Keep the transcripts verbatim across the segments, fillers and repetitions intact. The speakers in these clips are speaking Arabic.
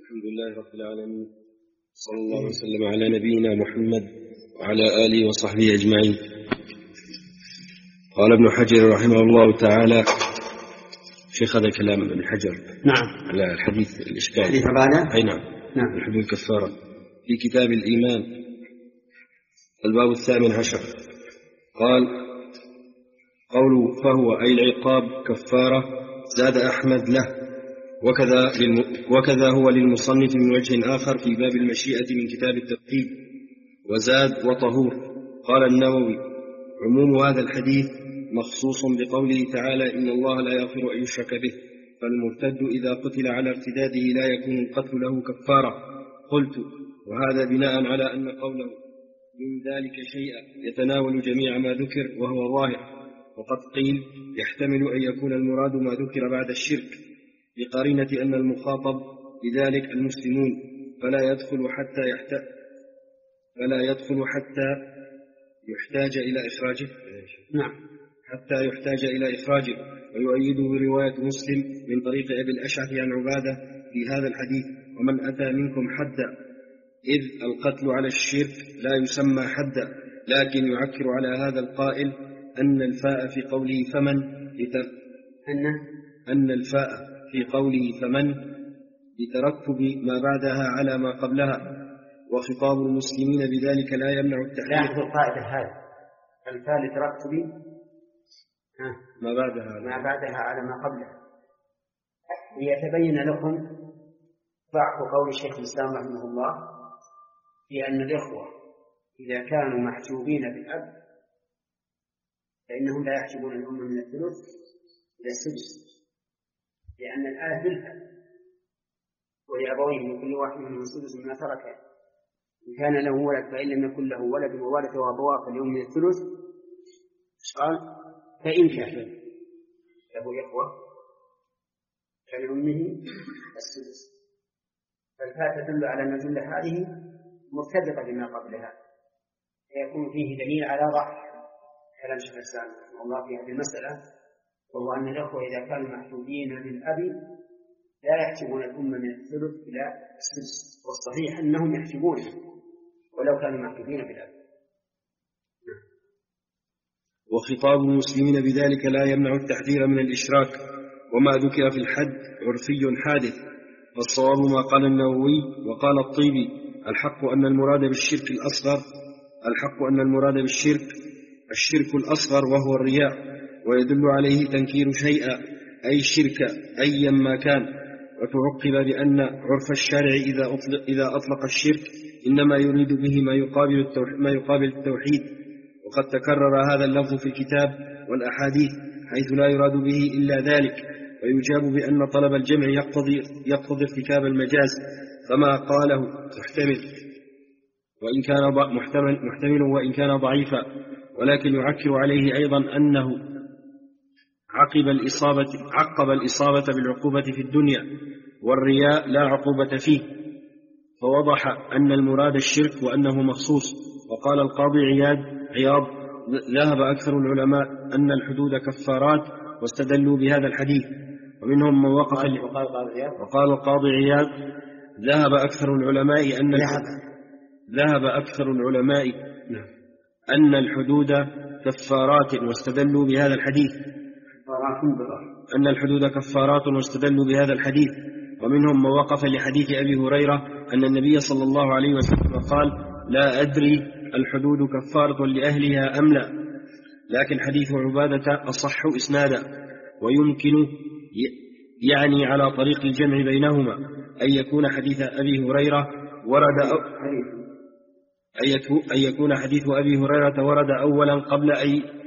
الحمد لله رب العالمين، صلى الله وسلم على نبينا محمد وعلى آله وصحبه أجمعين. قال ابن حجر رحمه الله تعالى، شيخ هذا كلام ابن حجر نعم على الحديث الإشكال حديث بعده أي نعم نعم الحدود الكفارة في كتاب الإيمان الباب الثامن عشر. قال: قوله فهو أي العقاب كفارة، زاد أحمد له وكذا, للم... وكذا هو للمصنف من وجه آخر في باب المشيئة من كتاب التوحيد، وزاد وطهور. قال النووي: عموم هذا الحديث مخصوص بقوله تعالى: إن الله لا يغفر أن يشرك به، فالمرتد إذا قتل على ارتداده لا يكون القتل له كفارة. قلت: وهذا بناء على أن قوله من ذلك شيئا يتناول جميع ما ذكر وهو ظاهر، وقد قيل يحتمل أن يكون المراد ما ذكر بعد الشرك، بقرينة أن المخاطب بذلك المسلمون، فلا يدخل حتى يحتاج فلا يدخل حتى يحتاج إلى إخراجه نعم حتى يحتاج إلى إخراجه ويؤيده رواية مسلم من طريق أبي الأشعث عن عبادة في هذا الحديث: ومن أتى منكم حدا، إذ القتل على الشرك لا يسمى حدا، لكن يعكر على هذا القائل أن الفاء في قوله فمن أن أن الفاء في قوله فمن لترتب ما بعدها على ما قبلها، وخطاب المسلمين بذلك لا يمنع التحريم. لاحظوا القاعدة هذه، الفاء لترتب ما بعدها ما بعدها على ما قبلها، ليتبين لكم ضعف قول الشيخ الإسلام رحمه الله في أن الإخوة إذا كانوا محجوبين بالأب فإنهم لا يحجبون الأم من الثلث إلى السدس، لأن الآية بالفعل: ولأبويه من كل واحد منهم السدس مما ترك إن كان له ولد، فإن لم يكن له ولد وورثه أبواه فليهم من الثلث. قال: فإن كان له إخوة فلأمه السدس. فالفاء تدل على أن الجملة هذه مرتبطة بما قبلها، فيكون فيه دليل على ضعف كلام شيخ الإسلام رحمه الله في هذه المسألة، وهو أن الأخوة إذا كانوا محجوبين بالأب لا يحجبون الأم من الثلث إلى السدس، والصحيح أنهم يحجبونه ولو كانوا محجوبين بالأب. وخطاب المسلمين بذلك لا يمنع التحذير من الإشراك، وما ذكر في الحد عرفي حادث، فالصواب ما قال النووي وقال الطيبي: الحق أن المراد بالشرك الأصغر الحق أن المراد بالشرك الشرك الأصغر وهو الرياء، ويدل عليه تنكير شيئا أي شرك أيا ما كان. وتعقب بأن عرف الشارع إذا أطلق, إذا أطلق الشرك إنما يريد به ما يقابل التوحيد, ما يقابل التوحيد وقد تكرر هذا اللفظ في الكتاب والأحاديث حيث لا يراد به إلا ذلك. ويجاب بأن طلب الجمع يقتضي, يقتضي ارتكاب المجاز، فما قاله محتمل وإن كان محتمل, محتمل وإن كان ضعيفا، ولكن يعكر عليه أيضا أنه عقب الإصابة, عقب الإصابة بالعقوبة في الدنيا، والرياء لا عقوبة فيه، فوضح أن المراد الشرك وأنه مخصوص. وقال القاضي عياض عياض ذهب أكثر العلماء أن الحدود كفارات واستدلوا بهذا الحديث، ومنهم من وقف. وقال القاضي عياض ذهب أكثر العلماء أن ذهب أكثر العلماء أن الحدود كفارات واستدلوا بهذا الحديث أن الحدود كفارات واستدلوا بهذا الحديث ومنهم من وقف لحديث أبي هريرة أن النبي صلى الله عليه وسلم قال: لا أدري الحدود كفارة لأهلها أم لا، لكن حديث عبادة أصح إسنادا، ويمكن يعني على طريق الجمع بينهما أن يكون حديث أبي هريرة ورد أو أن يكون حديث أبي هريرة ورد أولا قبل أن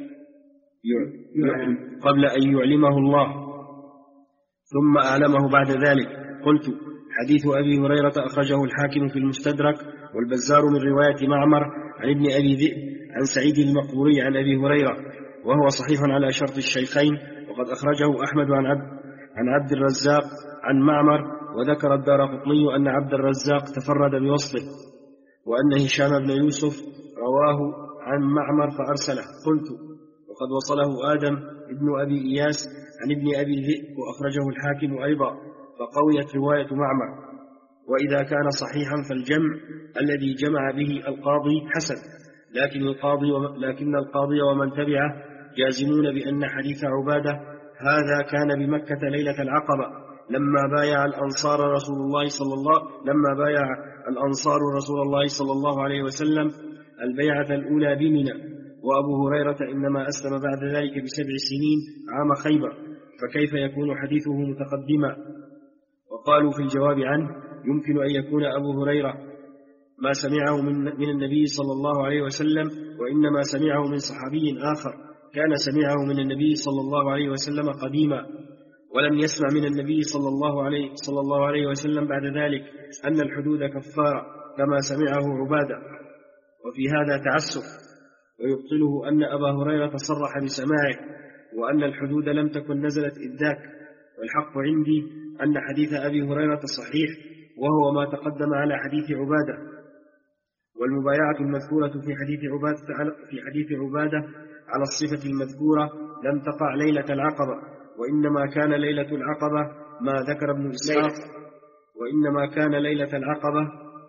قبل أن يعلمه الله ثم أعلمه بعد ذلك. قلت: حديث أبي هريرة أخرجه الحاكم في المستدرك والبزار من رواية معمر عن ابن أبي ذئب عن سعيد المقبوري عن أبي هريرة، وهو صحيح على شرط الشيخين، وقد أخرجه أحمد عن عبد, عن عبد الرزاق عن معمر. وذكر الدارقطني أن عبد الرزاق تفرد بوصله، وأن هشام بن يوسف رواه عن معمر فأرسله. قلت: وقد وصله آدم ابن أبي إياس عن ابن أبي ذئب وأخرجه الحاكم أيضا، فقويت رواية معمر. وإذا كان صحيحا فالجمع الذي جمع به القاضي حسن، لكن القاضي وم... لكن القاضي ومن تبعه جازمون بأن حديث عبادة هذا كان بمكة ليلة العقبة لما بايع الأنصار رسول الله صلى الله لما بايع الأنصار رسول الله صلى الله عليه وسلم البيعة الأولى بمنى، وأبو هريرة إنما أسلم بعد ذلك بسبع سنين عام خيبر، فكيف يكون حديثه متقدما؟ وقالوا في الجواب عنه يمكن أن يكون أبو هريرة ما سمعه من, من النبي صلى الله عليه وسلم، وإنما سمعه من صحابي آخر كان سمعه من النبي صلى الله عليه وسلم قديما، ولم يسمع من النبي صلى الله عليه, صلى الله عليه وسلم بعد ذلك أن الحدود كفارة كما سمعه عبادة، وفي هذا تعسف، ويبطله أن أبا هريرة صرح بسماعه وأن الحدود لم تكن نزلت إذ ذاك، والحق عندي أن حديث أبي هريرة صحيح وهو ما تقدم على حديث عبادة، والمبايعة المذكورة في حديث عبادة في حديث عبادة على الصفة المذكورة لم تقع ليلة العقبة، وإنما كان ليلة العقبة ما ذكر ابن إسحاق وإنما كان ليلة العقبة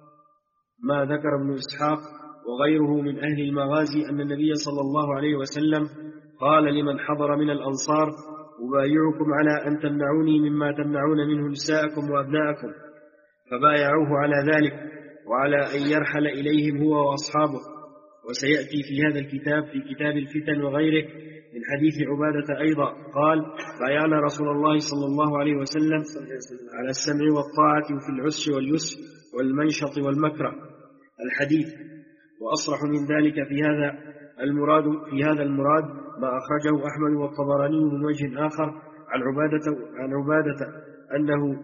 ما ذكر ابن إسحاق وغيره من أهل المغازي أن النبي صلى الله عليه وسلم قال لمن حضر من الأنصار أبايعكم على أن تمنعوني مما تمنعون منه نساءكم وأبناءكم، فبايعوه على ذلك وعلى أن يرحل إليهم هو وأصحابه. وسيأتي في هذا الكتاب في كتاب الفتن وغيره من حديث عبادة أيضا قال بايعنا رسول الله صلى الله عليه وسلم على السمع والطاعة في العسر واليسر والمنشط والمكره الحديث. وأصرح من ذلك في هذا المراد في هذا المراد ما أخرجه أحمد والطبراني من وجه آخر عن عبادة عن عبادة أنه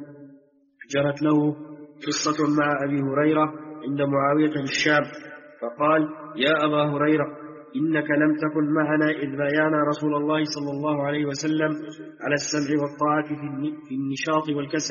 جرت له قصة مع أبي هريرة عند معاوية بالشام، فقال يا أبا هريرة إنك لم تكن معنا إذ بايعنا رسول الله صلى الله عليه وسلم على السمع والطاعة في النشاط والكسل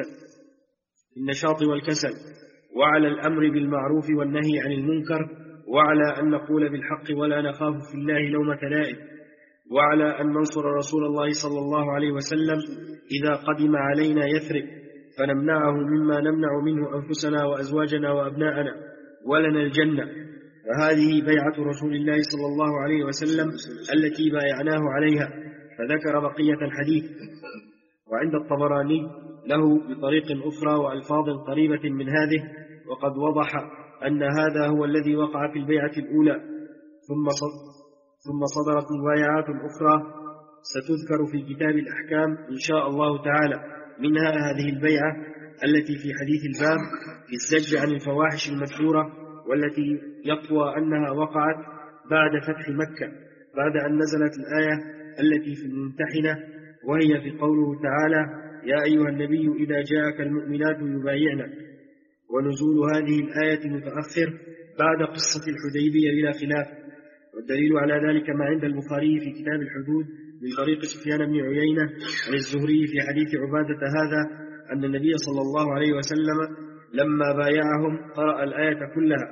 في النشاط والكسل وعلى الأمر بالمعروف والنهي عن المنكر، وعلى أن نقول بالحق ولا نخاف في الله لومة لائم، وعلى أن ننصر رسول الله صلى الله عليه وسلم إذا قدم علينا يثرب فنمنعه مما نمنع منه أنفسنا وأزواجنا وأبناءنا ولنا الجنة، فهذه بيعة رسول الله صلى الله عليه وسلم التي بايعناه عليها. فذكر بقية الحديث. وعند الطبراني له بطريق أخرى وألفاظ قريبة من هذه، وقد وضح أن هذا هو الذي وقع في البيعة الأولى، ثم ثم صدرت مبايعات أخرى ستذكر في كتاب الأحكام إن شاء الله تعالى، منها هذه البيعة التي في حديث الباب في الزجر عن الفواحش المذكورة، والتي يقوى أنها وقعت بعد فتح مكة بعد أن نزلت الآية التي في الممتحنة، وهي في قوله تعالى يا أيها النبي إذا جاءك المؤمنات يبايعنك، ونزول هذه الآية متأخر بعد قصة الحديبية بلا خلاف. والدليل على ذلك ما عند البخاري في كتاب الحدود من طريق سفيان بن عيينة عن الزهري في حديث عبادة هذا أن النبي صلى الله عليه وسلم لما بايعهم قرأ الآية كلها.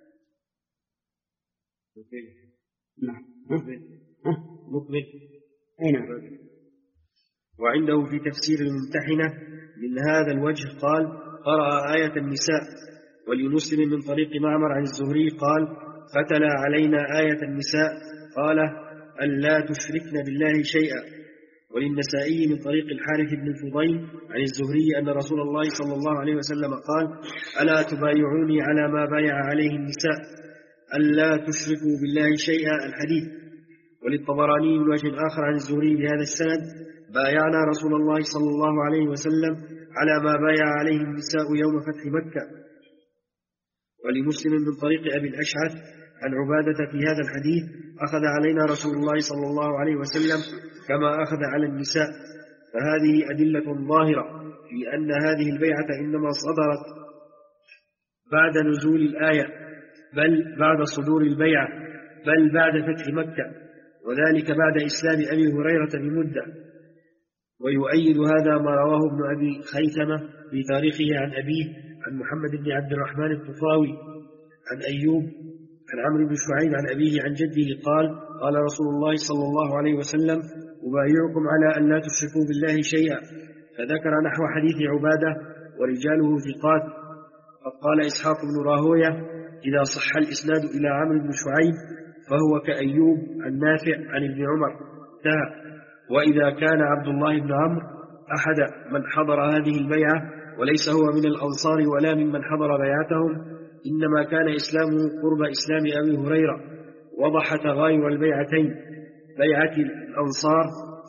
نعم مقبل. أين؟ وعنده في تفسير الممتحنة من هذا الوجه قال قرأ آية النساء. ولمسلم من طريق معمر عن الزهري قال فتلا علينا آية النساء قال ألا تشركن بالله شيئا. وللنسائي من طريق الحارث بن الفضيل عن الزهري أن رسول الله صلى الله عليه وسلم قال ألا تبايعوني على ما بايع عليه النساء ألا تشركوا بالله شيئا الحديث. وللطبراني من وجه آخر عن الزهري بهذا السند بايعنا رسول الله صلى الله عليه وسلم على ما بايع عليه النساء يوم فتح مكة. ولمسلم من طريق أبي الأشعث عن عبادة في هذا الحديث أخذ علينا رسول الله صلى الله عليه وسلم كما أخذ على النساء. فهذه أدلة ظاهرة في أن هذه البيعة إنما صدرت بعد نزول الآية بل بعد صدور البيعة بل بعد فتح مكة، وذلك بعد إسلام أبي هريرة بمدة. ويؤيد هذا ما رواه ابن أبي خيثمة في تاريخه عن أبيه عن محمد بن عبد الرحمن الطفاوي عن أيوب عن عمرو بن شعيب عن أبيه عن جده قال قال رسول الله صلى الله عليه وسلم أبايعكم على أن لا تشركوا بالله شيئا، فذكر نحو حديث عبادة ورجاله ثقات. وقد قال إسحاق بن راهوية إذا صح الإسناد إلى عمرو بن شعيب فهو كأيوب عن نافع عن ابن عمر انتهى. وإذا كان عبد الله بن عمرو أحد من حضر هذه البيعة وليس هو من الأنصار ولا ممن حضر بيعتهم، إنما كان إسلامه قرب إسلام أبي هريرة، وضح تغاير البيعتين، بيعة الأنصار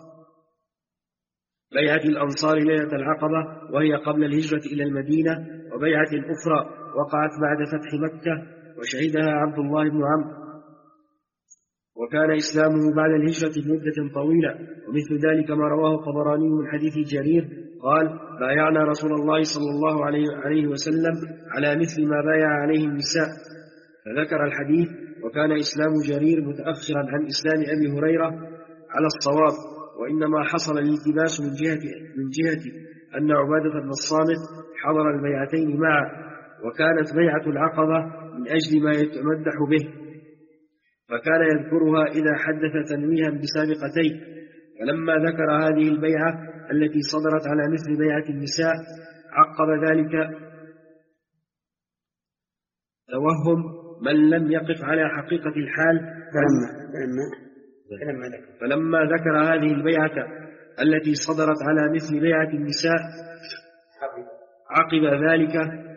بيعة الأنصار ليلة العقبة وهي قبل الهجرة إلى المدينة، وبيعة أخرى وقعت بعد فتح مكة وشهدها عبد الله بن عمرو، وكان إسلامه بعد الهجرة بمدة طويلة. ومثل ذلك ما رواه الطبراني من حديث جرير قال بايعنا رسول الله صلى الله عليه وسلم على مثل ما بايع عليه النساء، فذكر الحديث. وكان إسلام جرير متأخرا عن إسلام أبي هريرة على الصواب، وإنما حصل الالتباس من جهة, من جهة أن عبادة بن الصامت حضر البيعتين معا، وكانت بيعة العقبة من أجل ما يتمدح به، فكان يذكرها إذا حدث تنويها بسابقتين. فلما ذكر هذه البيعة التي صدرت على مثل بيعة النساء عقب ذلك توهم من لم يقف على حقيقة الحال. فلما, فلما, ذكر. فلما ذكر هذه البيعة التي صدرت على مثل بيعة النساء عقب ذلك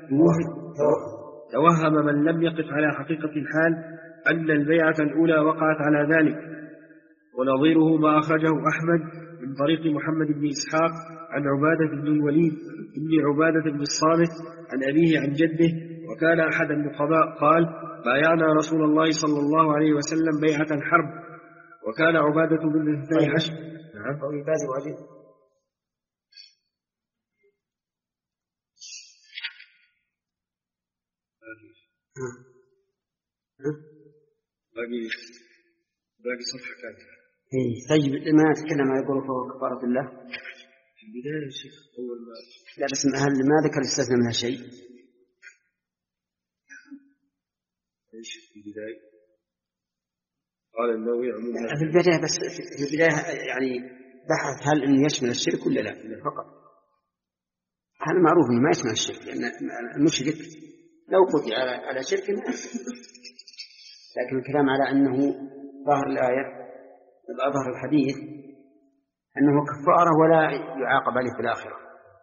توهم من لم يقف على حقيقة الحال أن البيعة الأولى وقعت على ذلك. ونظيره ما أخرجه أحمد من طريق محمد بن إسحاق عن عبادة بن الوليد بن عبادة بن الصامت عن أبيه عن جده، وكان أحد النقباء قال بايعنا رسول الله صلى الله عليه وسلم بيعة الحرب، وكان عبادة بن اثني عشر. نعم. باقي باقي صفحة كاملة. إيه طيب ما نتكلم عن يقول فهو كفارة الله في البداية يا شيخ أول ما لا بس هل ما ذكر استثنى منها شيء؟ إيش في البداية؟ قال النووي عموما في البداية بس في البداية يعني بحث هل إنه يشمل الشرك ولا لا فقط. هذا معروف إنه ما يشمل الشرك، لأن المشرك لو قضي على على شرك ما يشمل. لكن الكلام على أنه ظاهر الآية ظاهر الحديث أنه كفارة ولا يعاقب عليه في الآخرة.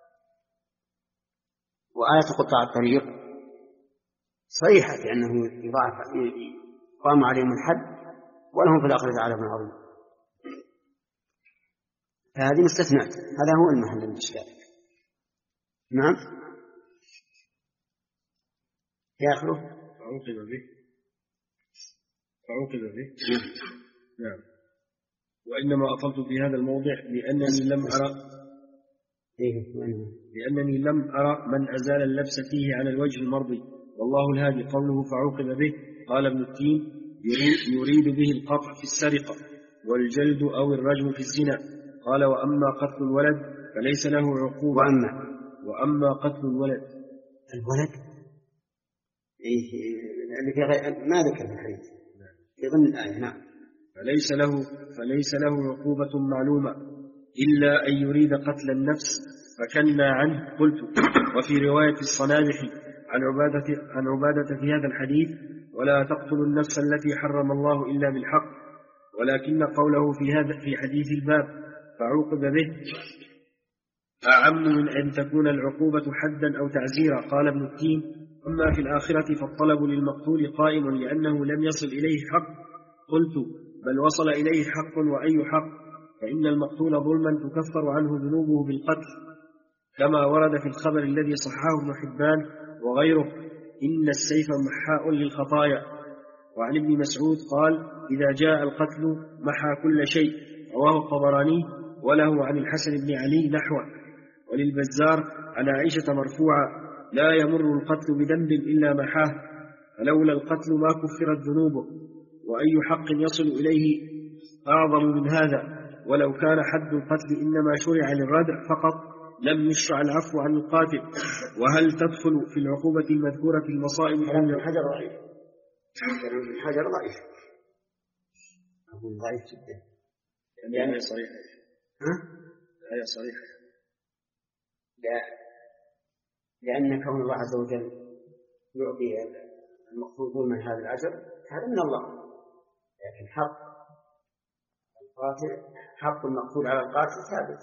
وآية قطاع الطريق صريحة بأنه يضاعف يقام عليهم الحد ولهم في الآخرة عذاب عظيم. فهذه مستثنات، هذا هو المحل من الإشكال. نعم يا آخره فعوقب به فعوقب به نعم. وإنما أطلت في هذا الموضع لأنني لم أرى لأنني لم أرى من أزال اللبس فيه على الوجه المرضي، والله الهادي. قوله فعوقب به قال ابن التين يريد به القطع في السرقة والجلد أو الرجم في الزنا. قال وأما قتل الولد فليس له عقوبة. وأما وأما قتل الولد الولد إيه ما ذكر الحديث في ضمن الآية. نعم. فليس له فليس له عقوبة معلومة إلا أن يريد قتل النفس فكنا عنه. قلت وفي رواية الصنابح عن عبادة عن عبادة في هذا الحديث ولا تقتلوا النفس التي حرم الله إلا بالحق، ولكن قوله في هذا في حديث الباب فعوقب به أعم من أن تكون العقوبة حدا أو تعزيرا. قال ابن التين أما في الآخرة فالطلب للمقتول قائم لأنه لم يصل إليه حق. قلت بل وصل إليه حق وأي حق، فإن المقتول ظلما تكفر عنه ذنوبه بالقتل، كما ورد في الخبر الذي صححه ابن حبان وغيره إن السيف محاء للخطايا. وعن ابن مسعود قال إذا جاء القتل محى كل شيء، رواه الطبراني وله عن الحسن بن علي نحوه. وللبزار عن عائشة مرفوعا لا يمر القتل بذنب إلا محاه، فلولا القتل ما كفرت ذنوبه. وأي حق يصل إليه أعظم من هذا؟ ولو كان حد القتل إنما شرع للردع فقط لم يشرع العفو عن القاتل. وهل تدخل في العقوبة المذكورة في المصائب؟ حجر ضعيف حجر ضعيف أقول ضعيف جدا يعني هي صريحة. ها؟ هي صريحة. لا، لأن كون الله عز وجل يعطي المقصودون من هذا الأجر هذا من الله، لكن حق القاتل حق المقتول على القاتل ثابت.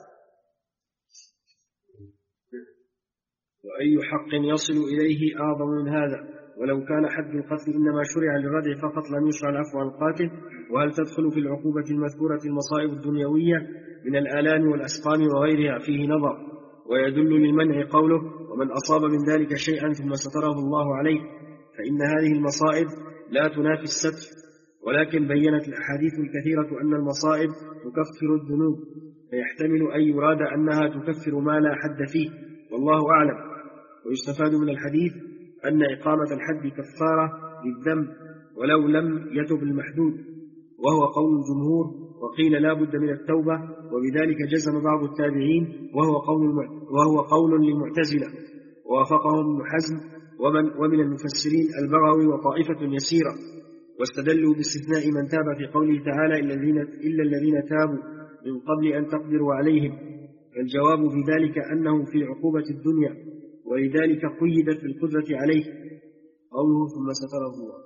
وأي حق يصل إليه أعظم من هذا؟ ولو كان حد القتل إنما شرع للردع فقط لم يشرع العفو عن القاتل. وهل تدخل في العقوبة المذكورة المصائب الدنيوية من الآلام والأسقام وغيرها؟ فيه نظر، ويدل للمنع قوله ومن أصاب من ذلك شيئا ثم ستره الله عليه، فإن هذه المصائب لا تنافي الستر، ولكن بيّنت الأحاديث الكثيرة أن المصائب تكفر الذنوب، فيحتمل أن يراد أنها تكفر ما لا حد فيه، والله أعلم. ويستفاد من الحديث أن إقامة الحد كفارة للذنب ولو لم يتب المحدود، وهو قول الجمهور، وقيل لا بد من التوبة، وبذلك جزم بعض التابعين، وهو قول وهو قول للمعتزلة، ووافقهم ابن حزم ومن ومن المفسرين البغوي وطائفة يسيرة، واستدلوا باستثناء من تاب في قوله تعالى إلا الذين تابوا من قبل أن تقدروا عليهم. فالجواب في ذلك أنه في عقوبة الدنيا، ولذلك قيدت بالقدرة عليه قوله ثم ستره الله.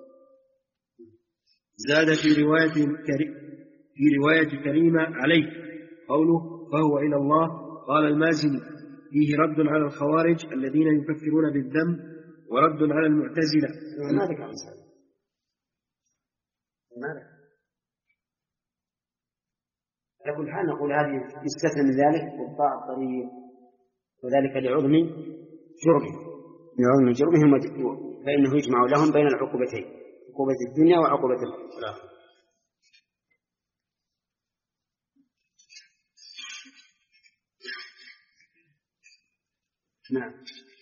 زاد في رواية كري في رواية كريمة عليه قوله فهو إلى الله. قال المازني فيه رد على الخوارج الذين يكفرون بالذنب ورد على المعتزلة. ما ذكر مثال ماذا؟ لكن حال نقول هذه يستثنى من ذلك وقطاع الطريق، وذلك لعظم جرمهم لعظم جرمهم، فإنه يجمع لهم بين العقوبتين، عقوبة الدنيا وعقوبة الآخرة. نعم.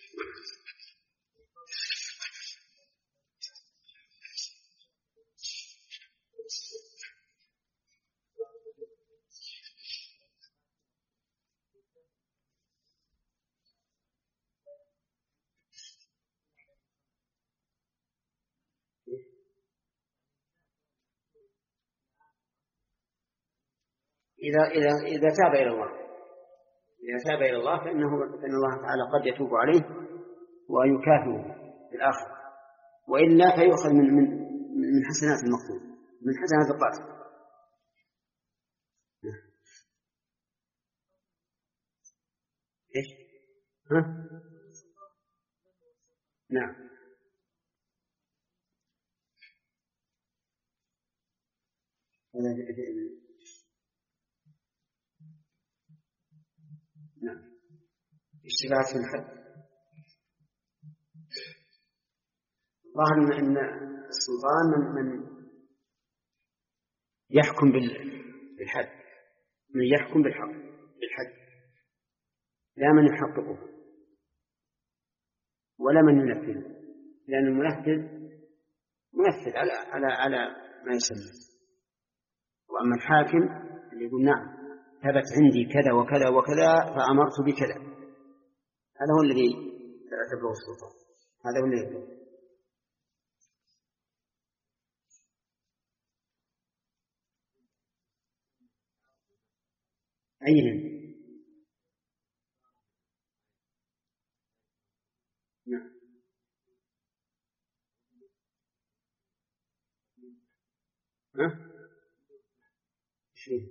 إذا إذا إذا تاب إلى الله إذا تاب إلى الله فإنه فإن الله تعالى قد يتوب عليه ويكافئه في الآخرة، وإلا فيؤخذ من من من حسنات المقتول، من حسنات القاتل. إيش؟ ها؟ نعم. نعم. اشتباهات في الحد. ظاهر أن السلطان من, من يحكم بالحد، من يحكم بالحق بالحد، لا من يحققه ولا من ينفذه، لأن المنفذ منفذ على على على ما يسمى. وأما الحاكم اللي يقول نعم ثبت عندي كذا وكذا وكذا فأمرت بكذا، هذا هو الذي يعتبره السلطان، هذا هو الذي يعتبره. أين؟ نعم. ها؟ شيء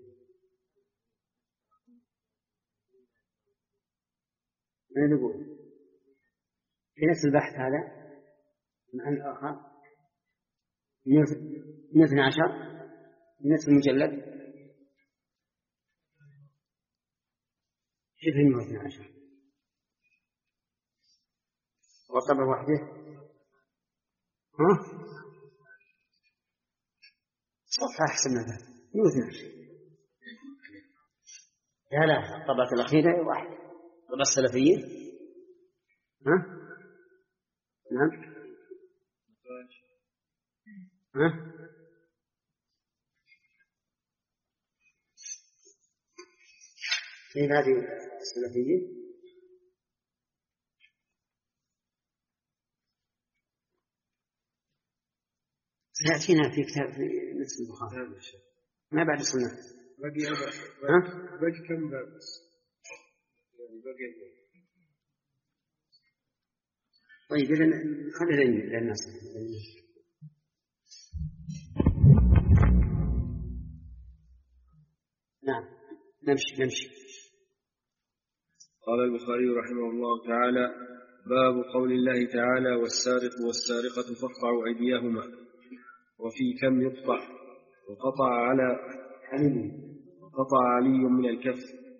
من يقول في نفس البحث هذا مع الآخر من اثني عشر من نفس المجلد كيف من اثني عشر وطبع وحده؟ ها؟ صفحة أحسن من هذا من اثني عشر. لا لا الطبعة الأخيرة واحد، الطبعة السلفية. ها؟ نعم. ها؟ في هذه السلفية سيأتينا في كتاب في نفس البخاري ما بعد السنة. باقي أربع. ها؟ باقي كم باب بس؟ يعني باقي طيب إذن خلينا للناس. نعم نمشي نمشي. قال البخاري رحمه الله تعالى: باب قول الله تعالى: والسارق والسارقة فاقطعوا أيديهما. وفي كم يقطع؟ وقطع على علي وقطع علي من الكف.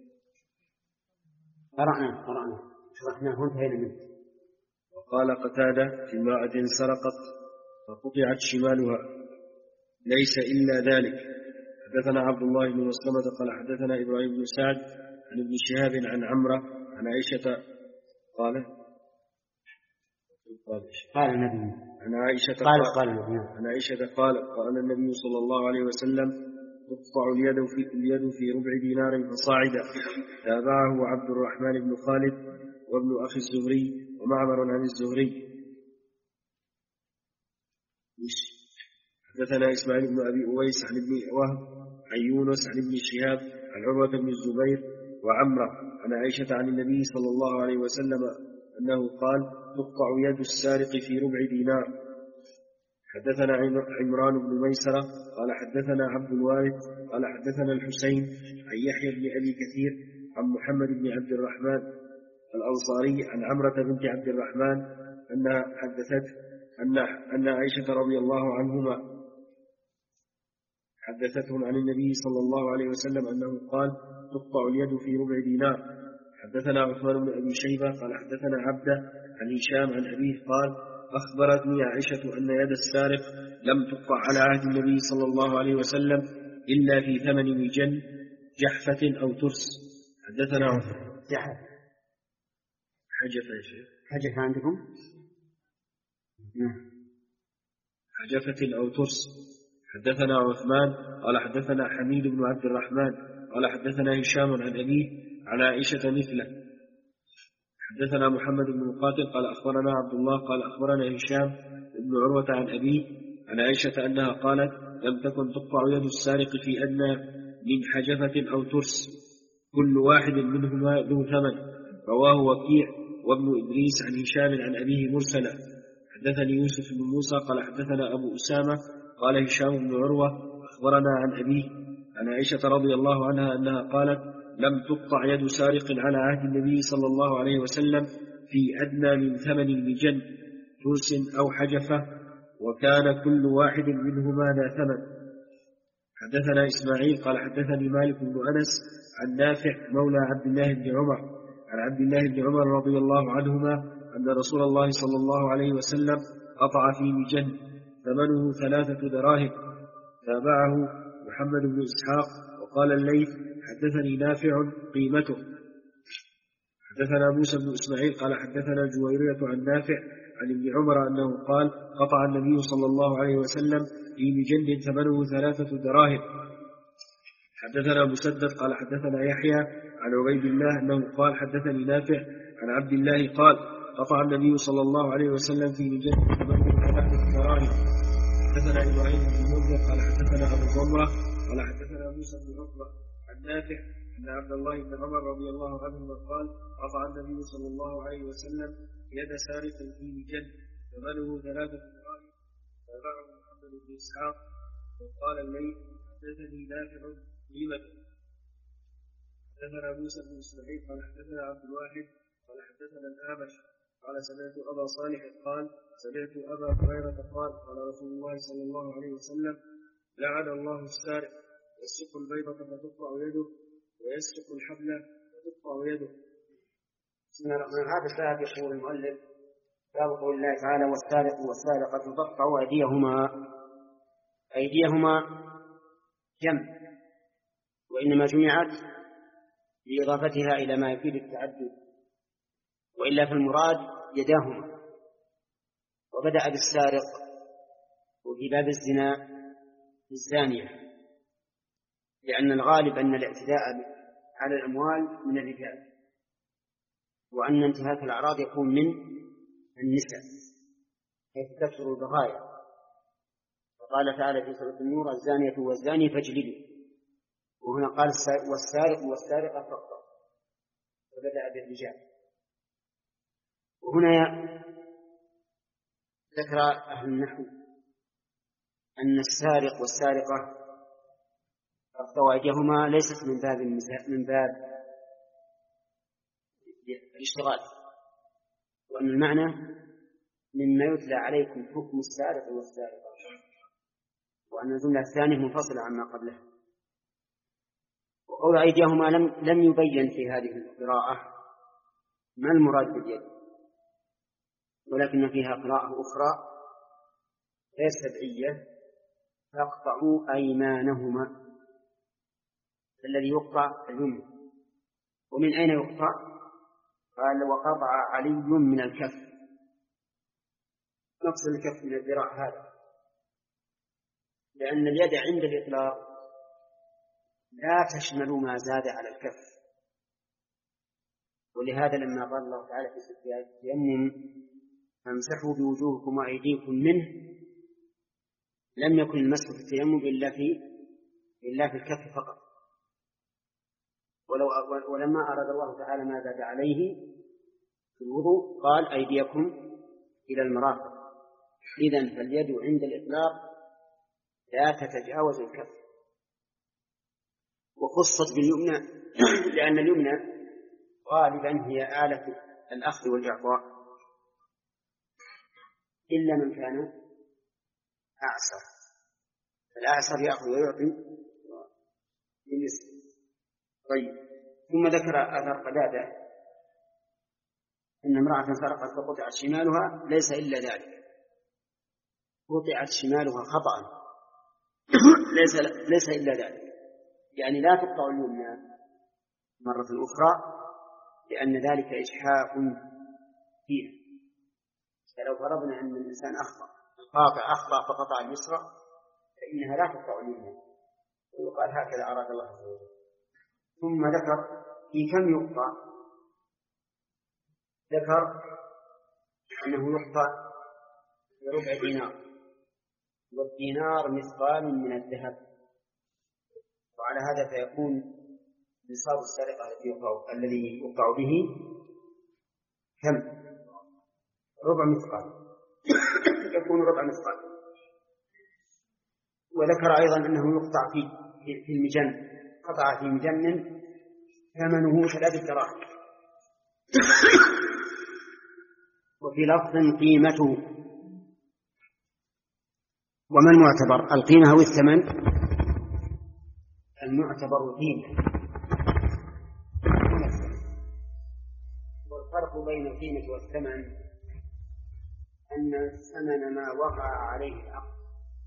قرأنا قرأنا شرحناه وانتهينا منه. وقال قتادة: في امرأة سرقت فقطعت شمالها ليس إلا ذلك. حدثنا عبد الله بن مسلمة قال حدثنا إبراهيم بن سعد عن ابن شهاب عن عمرة عن عائشة قال قال النبي عن عائشة قال قال عن عائشة قال قال النبي صلى الله عليه وسلم: تقطع اليد في اليد في ربع دينار فصاعدا. تابعه عبد الرحمن بن خالد وابن أخي الزهري ومعمر عن الزهري. حدثنا إسماعيل بن أبي أويس عن ابن وهب عن يونس عن ابن شهاب عن عروة بن الزبير وعمرة عن عائشة عن النبي صلى الله عليه وسلم أنه قال: تقطع يد السارق في ربع دينار. حدثنا عمران بن ميسرة قال حدثنا عبد الوارث قال حدثنا الحسين عن يحيى بن أبي كثير عن محمد بن عبد الرحمن الأنصاري عن عمرة بنت عبد الرحمن أنها حدثت أن أن عائشة رضي الله عنهما حدثتهم عن النبي صلى الله عليه وسلم أنه قال: تقطع اليد في ربع دينار. حدثنا عثمان بن أبي شيبة قال حدثنا عبده عن هشام عن أبيه قال: أخبرتني عائشة أن يد السارق لم تقطع على عهد النبي صلى الله عليه وسلم إلا في ثمن مجن جحفة أو ترس. حدثنا جحف حجفة يا شيخ حجفة عندكم؟ حجفة أو ترس. حدثنا عثمان قال حدثنا حميد بن عبد الرحمن قال حدثنا هشام عن أبيه عن عائشة مثله. حدثنا محمد بن مقاتل قال أخبرنا عبد الله قال أخبرنا هشام بن عروة عن أبيه عن عائشة أنها قالت: لم تكن تقطع يد السارق في أدنى من حجفة أو ترس، كل واحد منهما ذو ثمن. رواه وكيع وابن إدريس عن هشام عن أبيه مرسلا. حدثني يوسف بن موسى قال حدثنا أبو أسامة قال هشام بن عروة أخبرنا عن أبيه عن عائشة رضي الله عنها أنها قالت: لم تقطع يد سارق على عهد النبي صلى الله عليه وسلم في أدنى من ثمن المجن ترس أو حجفة، وكان كل واحد منهما ذا ثمن. حدثنا إسماعيل قال حدثني مالك بن أنس عن نافع مولى عبد الله بن عمر عن عبد الله بن عمر رضي الله عنهما أن رسول الله صلى الله عليه وسلم قطع في مجن ثمنه ثلاثة دراهم. تابعه محمد بن إسحاق وقال الليث حدثني نافع قيمته. حدثنا موسى بن إسماعيل قال حدثنا جويرية عن نافع عن ابن عمر أنه قال: قطع النبي صلى الله عليه وسلم في مجن ثمنه ثلاثة دراهم. حدثنا مسدد قال حدثنا يحيى عن عبيد الله أنه قال حدثني نافع عن عبد الله قال: قطع النبي صلى الله عليه وسلم في مجن ثمنه ثلاثة دراهم. حدثنا إبراهيم بن منذر قال حدثنا أبو ضمرة قال حدثنا موسى بن عقبة عن نافع أن عبد الله بن عمر رضي الله عنهما قال: قطع النبي صلى الله عليه وسلم يد سارق في مجن ثمنه ثلاثة دراهم. تابعه محمد بن إسحاق وقال الليث حدثني نافع قيمته. حدثنا موسى بن إسماعيل قال حدثنا عبد الواحد قال حدثنا الأعمش قال سمعت أبا صالح قال سمعت أبا هريرة قال: قال رسول الله صلى الله عليه وسلم: لعن الله السارق يسرق البيضة فتقطع يده ويسرق الحبل فتقطع يده. بسم الله الرحمن الرحيم. هذا الباب يقول المؤلف: باب قول الله تعالى: والسارق والسارقة فاقطعوا أيديهما. أيديهما جمع، وإنما جمعت لإضافتها إلى ما يفيد التعدد، وإلا فالمراد يداهما. وبدأ بالسارق وفي باب الزنا بالزانية، لأن الغالب أن الاعتداء على الأموال من الرجال، وأن انتهاك الأعراض يكون من النساء حيث تكثر البغايا. وقال تعالى في سورة النور: الزانية والزاني فاجلدوا. وهنا قال: والسارق والسارقة فاقطعوا، فبدأ بالرجال. وهنا ذكر أهل النحو أن السارق والسارقة قطعوا أيديهما ليست من باب من باب الاشتغال، وأن المعنى مما يتلى عليكم حكم السارق والسارقة، وأن الجملة الثانية منفصلة عما قبلها. وقول أيديهما لم لم يبين في هذه القراءة ما المراد باليد، ولكن فيها قراءة أخرى غير سبعية: فاقطعوا أيمانهما. الذي يقطع اليمنى. ومن أين يقطع؟ قال: وقطع علي من الكف. نقص الكف من الذراع هذا، لأن اليد عند الإطلاق لا تشمل ما زاد على الكف. ولهذا لما قال الله تعالى في سورة التيمم: فامسحوا بوجوهكم وأيديكم منه، لم يكن المسح في التيمم إلا في إلا في الكف فقط. ولو ولما أراد الله تعالى ما زاد عليه في الوضوء قال: أيديكم إلى المرافق. إذن فاليد عند الإطلاق لا تتجاوز الكف. وخصت باليمنى لأن اليمنى غالبا هي آلة الأخذ والإعطاء، إلا من كان أعسر. الأعسر يأخذ ويعطي باليسر. طيب، ثم ذكر أثر قتادة أن امرأة سرقت فقطعت شمالها، ليس إلا ذلك، قطعت شمالها خطأ ليس ليس إلا ذلك، يعني لا تقطع اليمنى مرة أخرى، لأن ذلك إجحاف فيها. فلو فرضنا أن الإنسان أخطأ القاطع أخطأ فقطع اليسرى فإنها لا تقطع اليمنى، ويقال هكذا أراد الله عز وجل. ثم ذكر في كم يقطع. ذكر أنه يقطع بربع دينار، والدينار مثقال من الذهب، وعلى هذا فيكون نصاب السرقة الذي يقطع به كم؟ ربع مثقال يكون ربع مثقال. وذكر أيضا أنه يقطع في في المجن، قطع في مجن ثمنه ثلاثة دراهم، وفي لفظ قيمته. وما المعتبر، القيمة أو الثمن؟ المعتبر القيمة. والفرق بين القيمة والثمن أن الثمن ما وقع عليه العقد،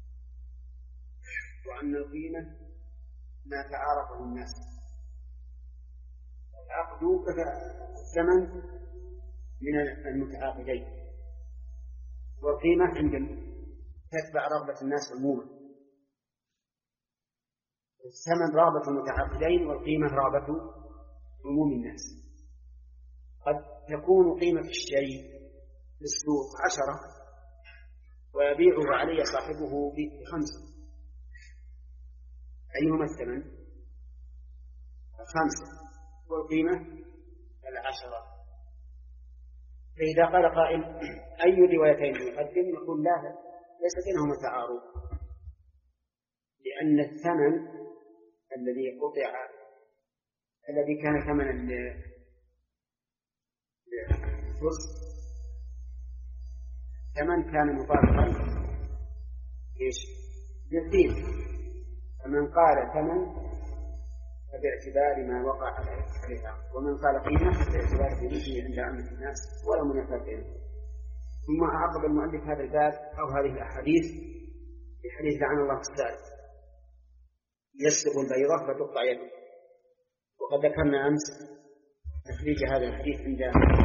وأن القيمة ما تعارفه الناس. العقد كالثمن من المتعاقدين، والقيمة عند تتبع رغبة الناس عموما. الثمن رغبة المتعاقدين، والقيمة رغبة عموم الناس. قد تكون قيمة الشيء في السوق عشرة ويبيعه علي صاحبه بخمسة، أيهما الثمن؟ خمسة، والقيمة العشرة. فإذا قال قائل أي الروايتين يقدم؟ يقول لا، ليس بينهما تعارض، لأن الثمن الذي قطع الذي كان ثمنا للفرس ثمن كان مطابقا ايش؟ للقيمة. فمن قال ثمن فباعتبار ما وقع عليها، ومن قال قيمة باعتبار قيمته عند عامة الناس، ولا منافاة بينهم. ثم أعقب المؤلف هذا الباب أو هذه الأحاديث بحديث لعن الله السارق يسرق البيضة فتقطع يده. وقد ذكرنا أمس تخريج هذا الحديث عند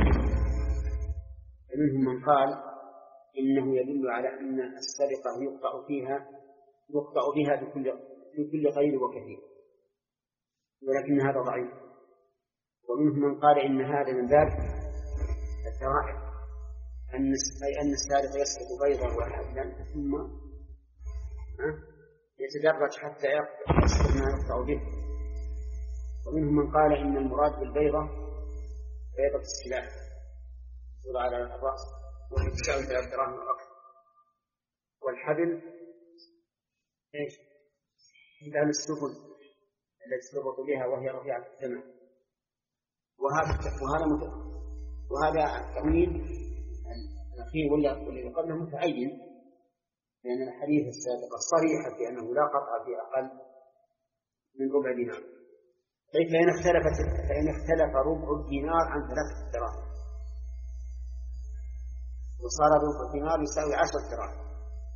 منهم من قال إنه يدل على أن السرقة يقطع فيها يقطع بها بكل بكل غير وكثير، ولكن هذا ضعيف. ومنهم من قال إن هذا من باب الترائب، أن أي أن السارق يسرق بيضا وحبلا ثم يتدرج حتى يسرق ما يقطع به. ومنهم من قال إن المراد بالبيضة بيضة السلاح توضع على الرأس وهي تساوي ثلاث دراهم أو أكثر. والحبل ايش؟ عندها السفن التي تربط بها وهي رفيعة السماء. وهذا وهذا وهذا التأويل الأخير ولا والذي قبله متعين، لأن الحديث السابقة صريحة بأنه لا قطع في أقل من ربع دينار. طيب فإن اختلفت فإن اختلف ربع الدينار عن ثلاثة دراهم وصار ربع الدينار يساوي عشرة دراهم،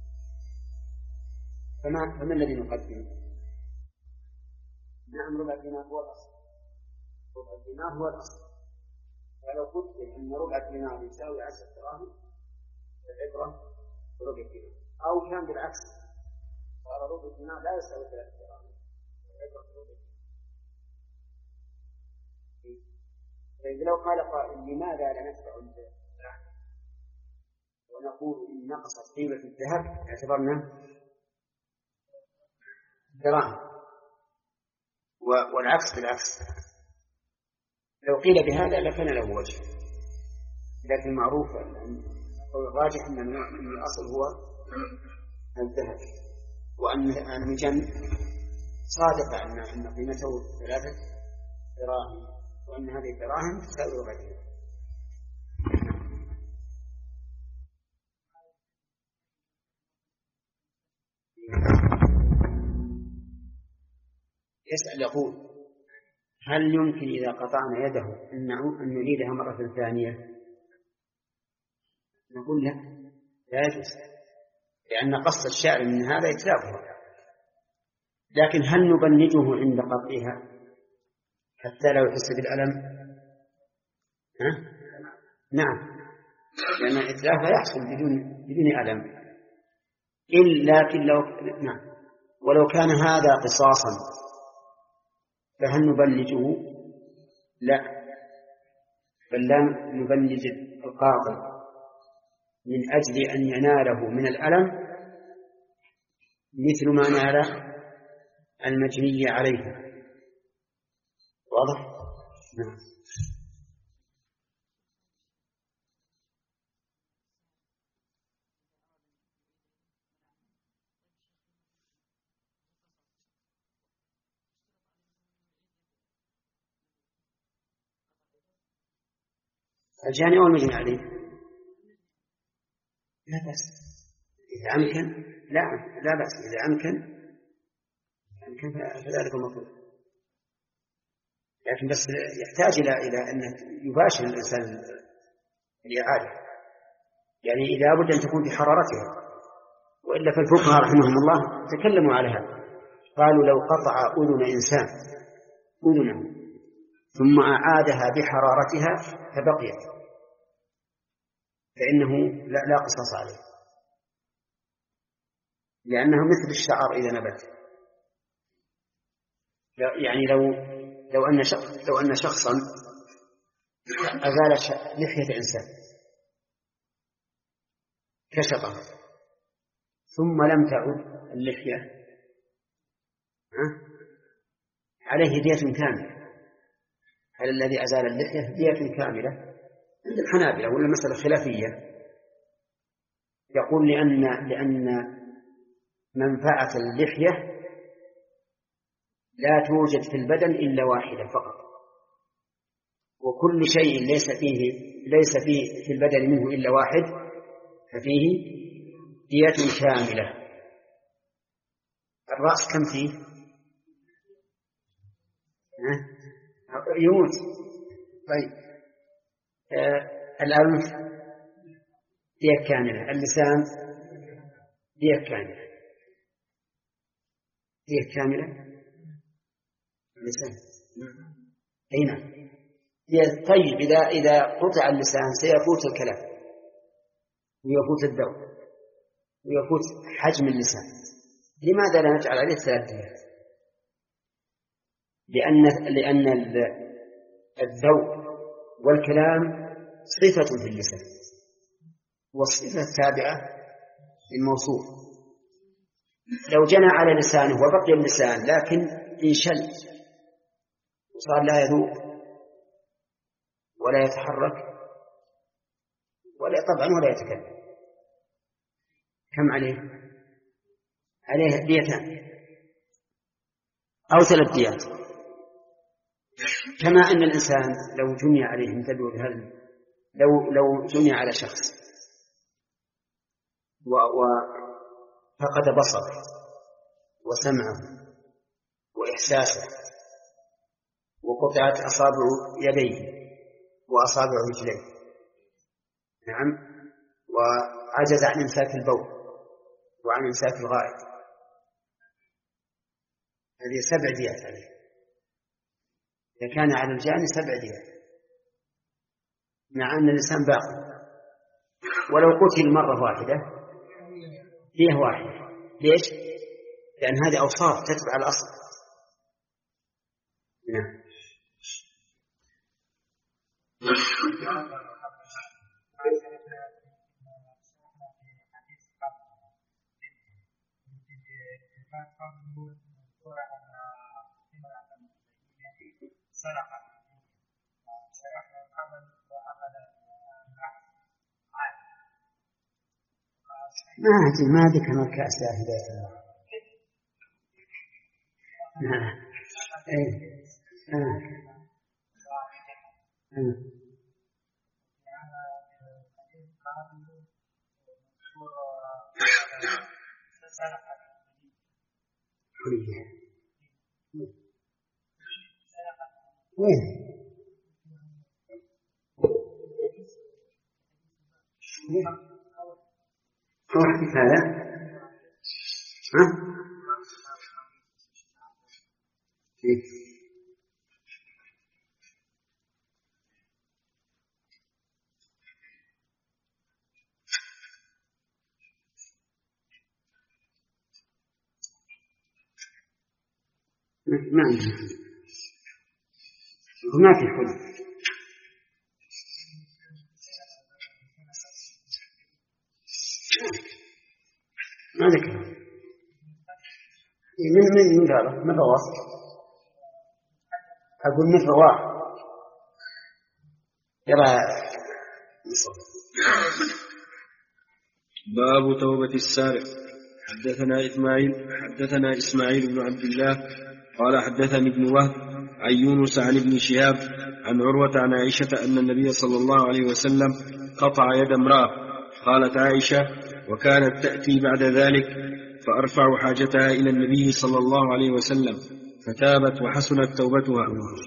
فما فما الذي نقدم؟ نعم ربع الدينار هو الأصل، ربع الدينار هو الأصل. فلو قلت أن ربع الدينار يساوي عشرة دراهم العبرة بربع الدينار، أو كان بالعكس صار ربع الدينار لا يساوي ثلاثة دراهم العبرة بربع الدينار. طيب لو قال قائل لماذا لا ندفع الذهب ونقول إن نقصت قيمة الذهب اعتبرنا دراهم، والعكس بالعكس. لو قيل بهذا لكان له وجه، لكن معروف الراجح أن الأصل هو الذهب، وأن المجن صادف أن أن قيمته ثلاثة دراهم وأن هذه الدراهم تساوي ربع دينار. يسأل يقول هل يمكن إذا قطعنا يده أن أن نعيدها مرة ثانية؟ نقول لا، لا يجوز، لأن قصد الشارع من هذا إتلافها. لكن هل نبنجه عند قطعها حتى لو يحس بالألم؟ ها؟ نعم، لأن الإتلاف يحصل بدون بدون ألم. إلا لكن لو نعم، ولو كان هذا قصاصا فهل نبلجه؟ لا، بل لا نبلج القاضي من أجل أن يناله من الألم مثل ما نال المجني عليه. واضح؟ نعم. الجاني والمجني عليه لا بأس إذا أمكن، لا لا بأس إذا أمكن أمكن فذلك المطلوب، لكن بس يحتاج إلى إلى أن يباشر الإنسان الإعادة، يعني إذا بد أن تكون بحرارتها. وإلا فالفقهاء رحمهم الله تكلموا على هذا، قالوا لو قطع أذن إنسان أذنه ثم أعادها بحرارتها فبقيت فإنه لا, لا قصاص عليه، لأنه مثل الشعر إذا نبت. يعني لو لو أن شخص لو أن شخصا أزال لحية إنسان كشطها ثم لم تعد اللحية عليه دية كاملة. هل الذي أزال اللحية دية كاملة؟ عند الحنابلة ولا مسألة خلافية. يقول لأن لأن منفعة اللحية لا توجد في البدن إلا واحدة فقط، وكل شيء ليس فيه ليس فيه في البدن منه إلا واحد ففيه دية كاملة. الرأس كم فيه؟ يموت. طيب آه الأنف دية كاملة، اللسان دية كاملة، دية كاملة اللسان. أي نعم. طيب إذا إذا قطع اللسان سيفوت الكلام ويفوت الذوق ويفوت حجم اللسان، لماذا لا نجعل عليه ثلاث ديات؟ لأن لأن الذوق والكلام صفة في اللسان، والصفة التابعة للموصوف. لو جنى على لسانه وبقي اللسان لكن انشل وصار لا يذوق ولا يتحرك ولا طبعا ولا يتكلم، كم عليه؟ عليه ديتان أو ثلاث ديات. كما أن الإنسان لو جني عليه، انتبهوا لهذا، لو لو جني على شخص وفقد بصره وسمعه وإحساسه وقطعت أصابع يديه وأصابع رجليه، نعم، وعجز عن إمساك البول وعن إمساك الغائط، هذه سبع ديات عليه. إذا كان على الجاني سبع ديات، مع أن الإنسان باقي، ولو قتل مرة واحدة دية واحدة. ليش؟ لأن هذه أوصاف تتبع الأصل. نعم. ما ما ذكر الكأس لا هداية الله. نعم. إيه. آه. آه. وين؟ كيف هذا؟ ها؟ إيه؟ ما عندي وما في حل. ما ذكر من من من هذا من رواه، أقول من رواه يرى. باب توبة السارق. حدثنا إسماعيل حدثنا إسماعيل بن عبد الله قال حدثني ابن وهب عن يونس عن ابن شهاب عن عروة عن عائشة أن النبي صلى الله عليه وسلم قطع يد امرأة. قالت عائشة: وكانت تأتي بعد ذلك فأرفع حاجتها إلى النبي صلى الله عليه وسلم فتابت وحسنت توبتها.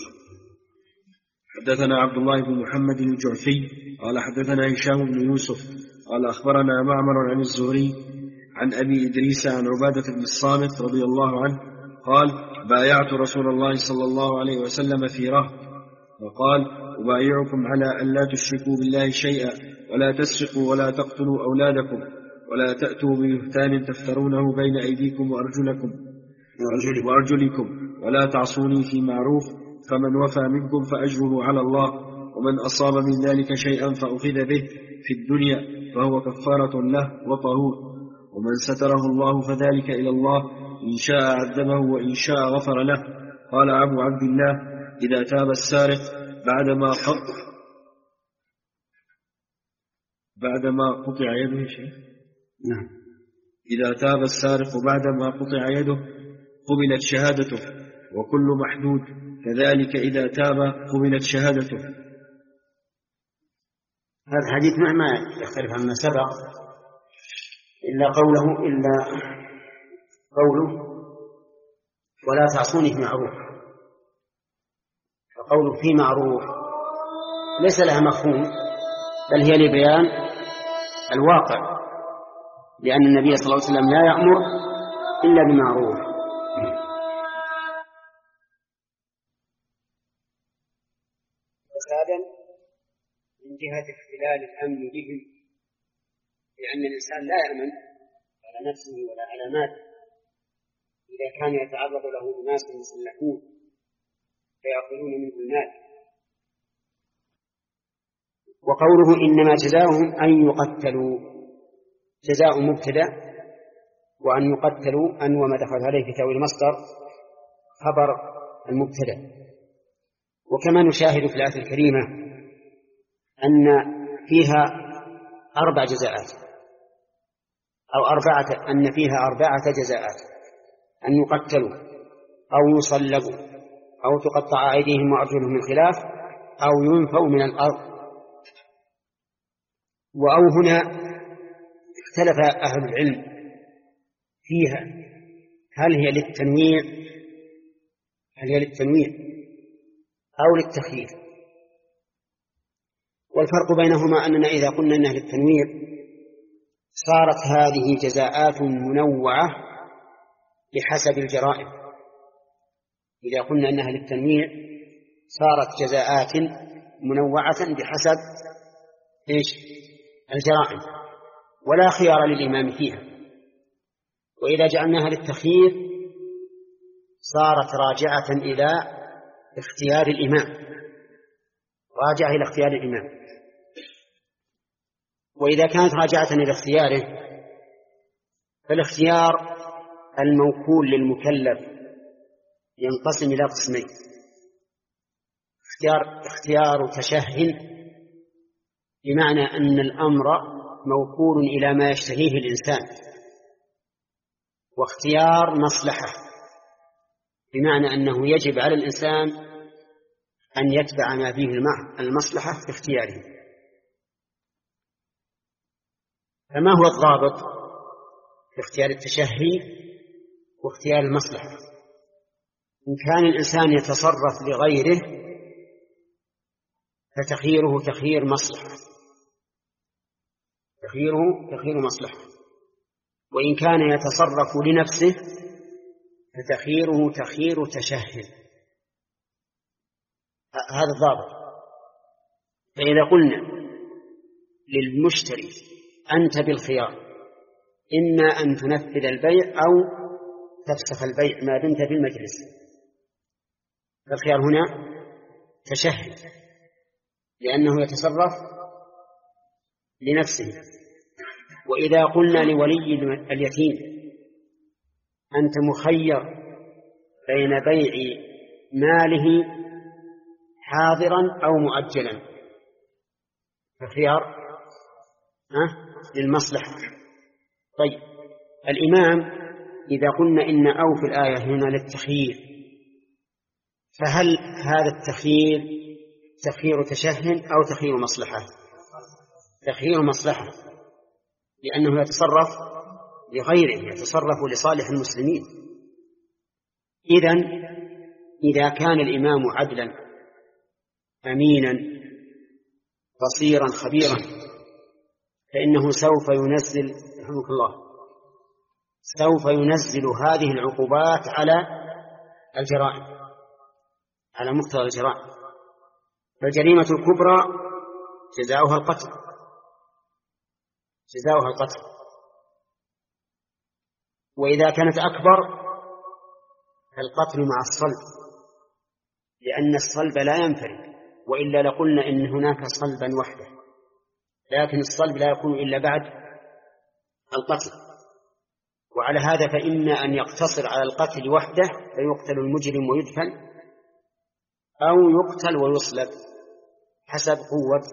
حدثنا عبد الله بن محمد الجعفي قال حدثنا هشام بن يوسف قال أخبرنا معمر عن الزهري عن أبي إدريس عن عبادة بن الصامت رضي الله عنه قال: بايعت رسول الله صلى الله عليه وسلم في رهط، وقال: أبايعكم على أن لا تشركوا بالله شيئا ولا تسرقوا ولا تقتلوا أولادكم ولا تأتوا ببهتان تفترونه بين أيديكم وأرجلكم وأرجلكم ولا تعصوني في معروف، فمن وفى منكم فأجره على الله، ومن أصاب من ذلك شيئا فأخذ به في الدنيا فهو كفارة له وطهور، ومن ستره الله فذلك إلى الله، إن شاء عذبه وإن شاء غفر له. قال أبو عبد الله: إذا تاب السارق بعدما قطع بعدما قطع يده شيء نعم. إذا تاب السارق بعدما قطع يده قبلت شهادته، وكل محدود كذلك إذا تاب قبلت شهادته. هذا الحديث ما يختلف عما سبق، إلا قوله إلا قوله ولا تعصوني في معروف، فقوله في معروف ليس لها مفهوم، بل هي لبيان الواقع، لأن النبي صلى الله عليه وسلم لا يأمر إلا بمعروف. فسادا من جهة اختلال الأمن بهم، لأن الإنسان لا يأمن على نفسه ولا على ماله إذا كان يتعرض له أناس مسلحون فيأخذون منه المال. وقوله إنما جزاؤهم أن يقتلوا، جزاء مبتدأ، وأن يقتلوا أن وما دخل عليه في تأويل المصدر خبر المبتدأ. وكما نشاهد في الآية الكريمة أن فيها أربع جزاءات: أو أربعة أن فيها أربعة جزاءات: أن يقتلوا أو يصلبوا أو تقطع أيديهم وأرجلهم من خلاف أو ينفوا من الأرض. وأو هنا اختلف أهل العلم فيها، هل هي للتنويع هل هي للتنويع أو للتخيير؟ والفرق بينهما أننا إذا قلنا أنها للتنويع صارت هذه جزاءات منوعة بحسب الجرائم. إذا قلنا أنها للتنويع صارت جزاءات منوعة بحسب إيش؟ الجرائم، ولا خيار للإمام فيها. وإذا جعلناها للتخيير صارت راجعة إلى اختيار الإمام، راجعة إلى اختيار الإمام. وإذا كانت راجعة إلى اختياره فالاختيار الموكول للمكلف ينقسم إلى قسمين: اختيار اختيار تشهٍ، بمعنى أن الأمر موكول إلى ما يشتهيه الإنسان، واختيار مصلحة، بمعنى أنه يجب على الإنسان أن يتبع ما فيه المصلحة في اختياره. فما هو الضابط في اختيار التشهي واختيار المصلحة؟ إن كان الإنسان يتصرف لغيره فتخييره تخيير مصلحة، تخييره تخيير مصلحة. وإن كان يتصرف لنفسه فتخييره تخيير تشهي. هذا الضابط. فإذا قلنا للمشتري أنت بالخيار، إما أن تنفذ البيع أو تفسخ البيع ما دمت في المجلس، فالخيار هنا تشهي لأنه يتصرف لنفسه. وإذا قلنا لولي اليتيم أنت مخير بين بيع ماله حاضرا أو مؤجلا، فالخيار أه؟ للمصلحة. طيب، الإمام إذا قلنا إن أو في الآية هنا للتخيير، فهل هذا التخيير تخيير تشهٍ أو تخيير مصلحة؟ تخيير مصلحة، لأنه يتصرف لغيره، يتصرف لصالح المسلمين. إذن إذا كان الإمام عدلا أمينا بصيرا خبيرا فإنه سوف ينزل رحمك الله سوف ينزل هذه العقوبات على الجرائم، على مقتضى الجرائم. فالجريمة الكبرى جزاؤها القتل، جزاؤها القتل. وإذا كانت أكبر فالقتل مع الصلب، لأن الصلب لا ينفرد، وإلا لقلنا إن هناك صلبا وحده، لكن الصلب لا يكون إلا بعد القتل. وعلى هذا فإما أن يقتصر على القتل وحده فيقتل المجرم ويدفن، أو يقتل ويصلب حسب قوة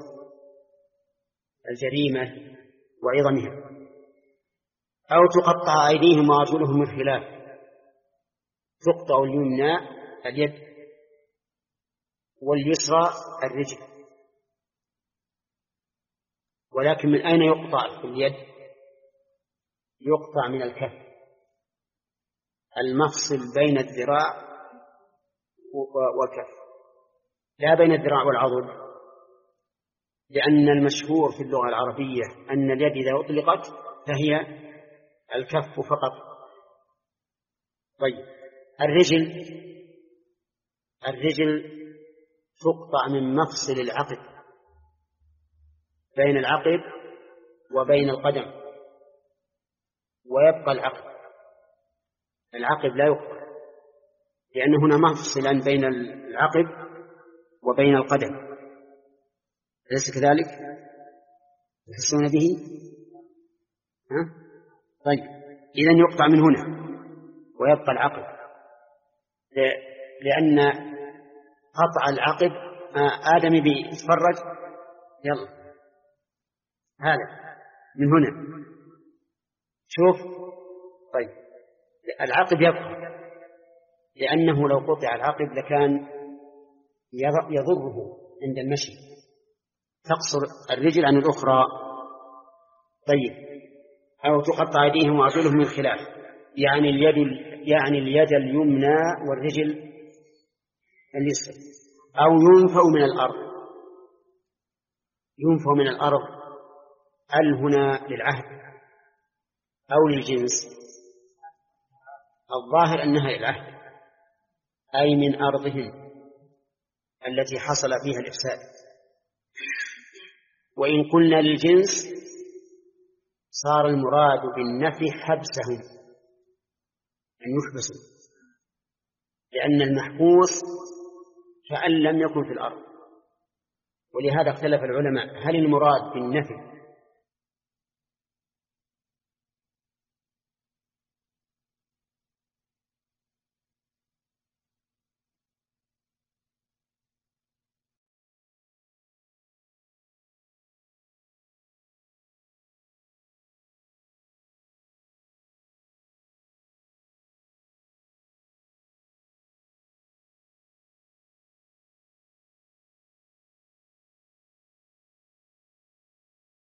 الجريمة وعظمها، أو تقطع أيديهم وأرجلهم من خلاف، تقطع اليمنى اليد واليسرى الرجل. ولكن من أين يقطع في اليد؟ يقطع من الكف، المفصل بين الذراع والكف، لا بين الذراع والعضد، لأن المشهور في اللغة العربية أن اليد إذا أطلقت فهي الكف فقط. طيب، الرجل الرجل تقطع من مفصل العقب، بين العقب وبين القدم، ويبقى العقب. العقب لا يقطع، لأن هنا مفصلا بين العقب وبين القدم، أليس كذلك؟ تحسون به؟ ها؟ طيب، إذن يقطع من هنا ويبقى العقب، لأن قطع العقب آدم بيتفرج، يلا هذا من هنا شوف طيب العقب يبقى، لأنه لو قطع العقب لكان يضره عند المشي، تقصر الرجل عن الأخرى. طيب أو تقطع أيديهم وأرجلهم من خلاف، يعني اليد يعني اليد اليمنى والرجل اليسرى. أو ينفوا من الأرض. ينفوا من الأرض هل هنا للعهد أو للجنس؟ الظاهر أنها للعهد، أي من أرضهم التي حصل فيها الإفساد. وإن قلنا للجنس صار المراد بالنفي حبسهم، أن يحبسوا، لأن المحبوس كأن لم يكن في الأرض. ولهذا اختلف العلماء هل المراد بالنفي